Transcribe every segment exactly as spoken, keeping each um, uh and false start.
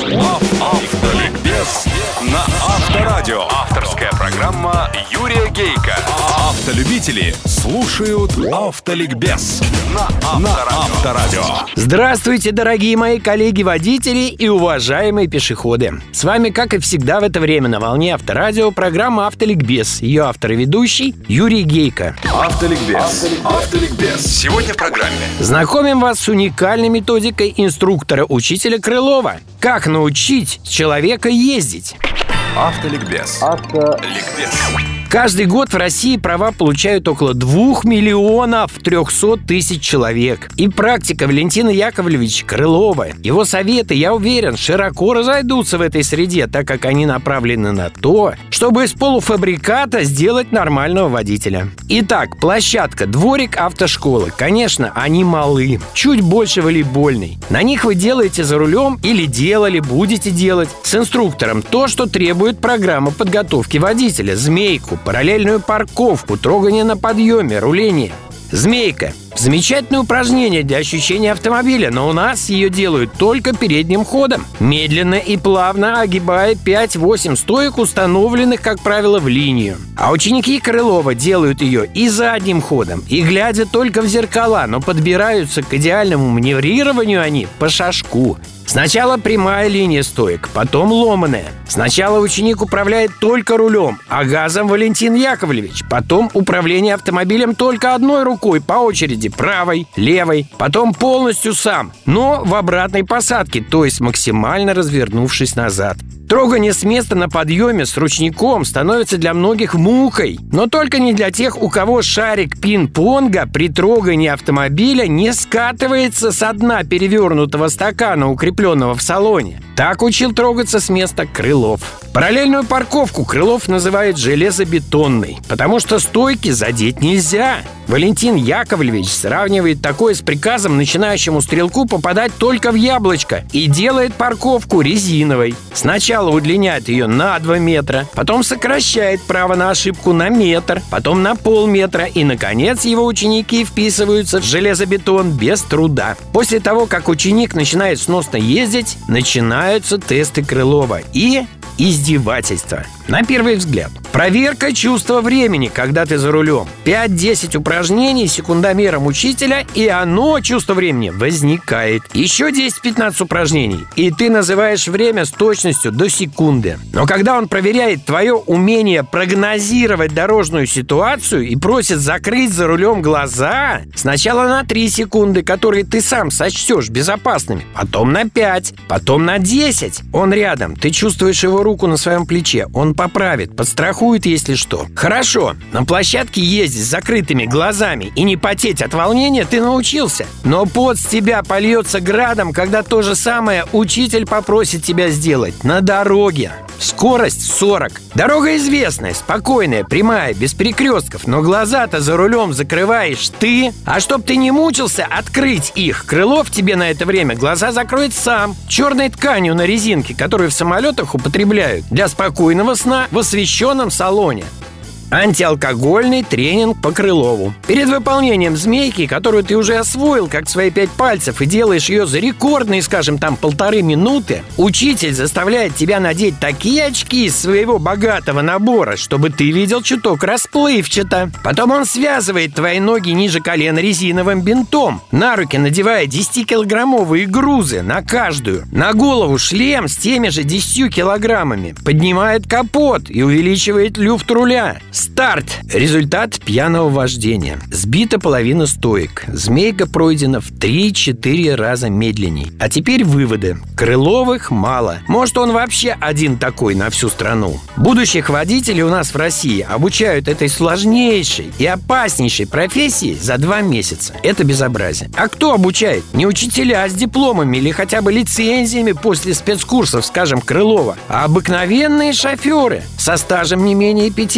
Автоликбез на Авторадио. Авторская программа Юрия Гейка. Автолюбители слушают Автоликбез на Авторадио. Здравствуйте, дорогие мои коллеги-водители и уважаемые пешеходы. С вами, как и всегда в это время на волне Авторадио, программа Автоликбез. Ее автор и ведущий Юрий Гейка. Автоликбез. Автоликбез. Сегодня в программе Знакомим вас с уникальной методикой инструктора-учителя Крылова. Как научить человека ездить. Автоликбез. Автоликбез. Каждый год в России права получают около двух миллионов трехсот тысяч человек. И практика Валентина Яковлевича Крылова, его советы, я уверен, широко разойдутся в этой среде, так как они направлены на то, чтобы из полуфабриката сделать нормального водителя. Итак, площадка, дворик автошколы. Конечно, они малы, чуть больше волейбольной. На них вы делаете за рулем или делали, будете делать с инструктором то, что требует программа подготовки водителя. Змейку, параллельную парковку, трогание на подъеме, руление. Змейка – замечательное упражнение для ощущения автомобиля, но у нас ее делают только передним ходом, медленно и плавно огибая пять-восемь стоек, установленных, как правило, в линию. А ученики Крылова делают ее и задним ходом, и глядя только в зеркала, но подбираются к идеальному маневрированию они по шажку. Сначала прямая линия стоек, потом ломаная. Сначала ученик управляет только рулем, а газом Валентин Яковлевич. Потом управление автомобилем только одной рукой по очереди, правой, левой. Потом полностью сам, но в обратной посадке, то есть максимально развернувшись назад. Трогание с места на подъеме с ручником становится для многих мукой, но только не для тех, у кого шарик пинг-понга при трогании автомобиля не скатывается со дна перевернутого стакана, укрепленного в салоне. Так учил трогаться с места Крылов. Параллельную парковку Крылов называет железобетонной, потому что стойки задеть нельзя. Валентин Яковлевич сравнивает такое с приказом начинающему стрелку попадать только в яблочко и делает парковку резиновой. Сначала удлиняет ее на два метра, потом сокращает право на ошибку на метр, потом на полметра, и, наконец, его ученики вписываются в железобетон без труда. После того, как ученик начинает сносно ездить, начинаются тесты Крылова и издевательства. На первый взгляд. Проверка чувства времени, когда ты за рулем. пять-десять упражнений секундомером учителя, и оно, чувство времени, возникает. Еще десять-пятнадцать упражнений, и ты называешь время с точностью до секунды. Но когда он проверяет твое умение прогнозировать дорожную ситуацию и просит закрыть за рулем глаза, сначала на три секунды, которые ты сам сочтешь безопасными, потом на пять, потом на десять. Он рядом, ты чувствуешь его руку на своем плече, он поправит, подстрахует, если что. Хорошо, на площадке ездить с закрытыми глазами и не потеть от волнения ты научился. Но пот с тебя польется градом, когда то же самое учитель попросит тебя сделать на дороге. Скорость сорок. Дорога известная, спокойная, прямая, без перекрестков, но глаза-то за рулем закрываешь ты. А чтоб ты не мучился открыть их, Крылов тебе на это время глаза закроет сам черной тканью на резинке, которую в самолетах употребляют для спокойного сна в освещенном салоне. Антиалкогольный тренинг по Крылову. Перед выполнением змейки, которую ты уже освоил как свои пять пальцев и делаешь ее за рекордные, скажем, там полторы минуты, учитель заставляет тебя надеть такие очки из своего богатого набора, чтобы ты видел чуток расплывчато. Потом он связывает твои ноги ниже колена резиновым бинтом, на руки надевая десятикилограммовые грузы на каждую, на голову шлем с теми же десятью килограммами, поднимает капот и увеличивает люфт руля. Старт. Результат пьяного вождения. Сбита половина стоек. Змейка пройдена в три-четыре раза медленней. А теперь выводы. Крыловых мало. Может, он вообще один такой на всю страну. Будущих водителей у нас в России обучают этой сложнейшей и опаснейшей профессии за два месяца. Это безобразие. А кто обучает? Не учителя с дипломами или хотя бы лицензиями после спецкурсов, скажем, Крылова, а обыкновенные шоферы со стажем не менее пяти лет.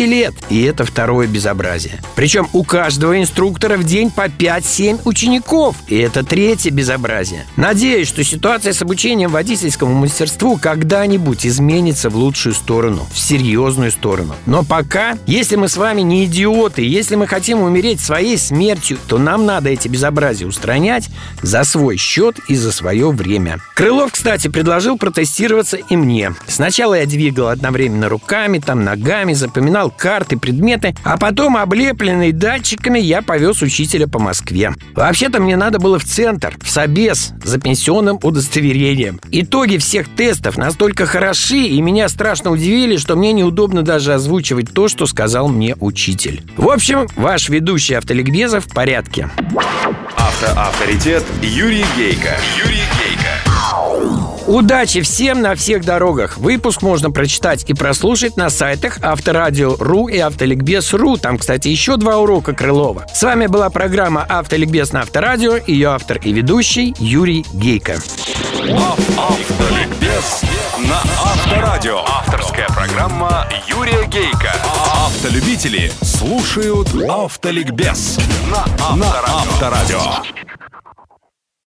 и это второе безобразие. Причем у каждого инструктора в день по пять-семь учеников, и это третье безобразие. Надеюсь, что ситуация с обучением водительскому мастерству когда-нибудь изменится в лучшую сторону, в серьезную сторону. Но пока, если мы с вами не идиоты, если мы хотим умереть своей смертью, то нам надо эти безобразия устранять за свой счет и за свое время. Крылов, кстати, предложил протестироваться и мне. Сначала я двигал одновременно руками, там ногами, запоминал карты, предметы, а потом, облепленный датчиками, я повез учителя по Москве. Вообще-то мне надо было в центр, в собес, за пенсионным удостоверением. Итоги всех тестов настолько хороши, и меня страшно удивили, что мне неудобно даже озвучивать то, что сказал мне учитель. В общем, ваш ведущий Автоликбеза в порядке. Автоавторитет Юрий Гейко. Юрий Гейко. Удачи всем на всех дорогах. Выпуск можно прочитать и прослушать на сайтах Авторадио точка ру и Автоликбез точка ру. Там, кстати, еще два урока Крылова. С вами была программа «Автоликбез» на Авторадио. Ее автор и ведущий Юрий Гейко. Автоликбез на Авторадио. Авторская программа Юрия Гейко. Автолюбители слушают Автоликбез на Авторадио.